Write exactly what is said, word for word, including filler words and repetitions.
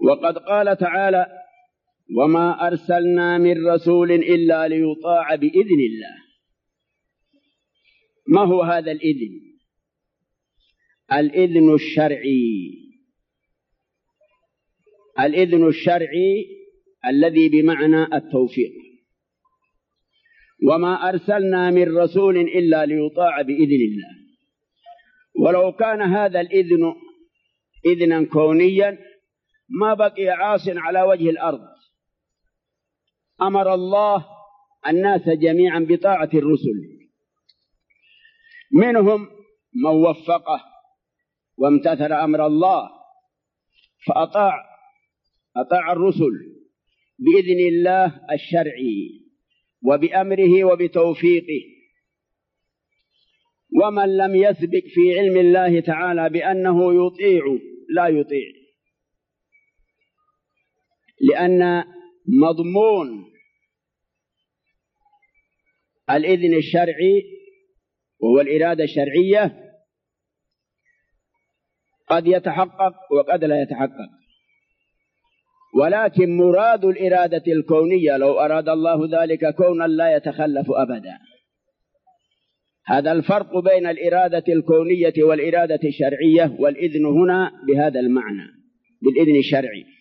وقد قال تعالى: وما أرسلنا من رسول إلا ليطاع بإذن الله. ما هو هذا الإذن؟ الإذن الشرعي، الإذن الشرعي الذي بمعنى التوفيق. وما أرسلنا من رسول إلا ليطاع بإذن الله. ولو كان هذا الإذن إذنا كونيا ما بقي عاص على وجه الأرض. أمر الله الناس جميعا بطاعة الرسل، منهم من وفقه وامتثل أمر الله فأطاع أطاع الرسل بإذن الله الشرعي وبأمره وبتوفيقه. ومن لم يسبق في علم الله تعالى بأنه يطيع لا يطيع، لأن مضمون الإذن الشرعي وهو الإرادة الشرعية قد يتحقق وقد لا يتحقق. ولكن مراد الإرادة الكونية لو أراد الله ذلك كونا لا يتخلف أبدا. هذا الفرق بين الإرادة الكونية والإرادة الشرعية، والإذن هنا بهذا المعنى بالإذن الشرعي.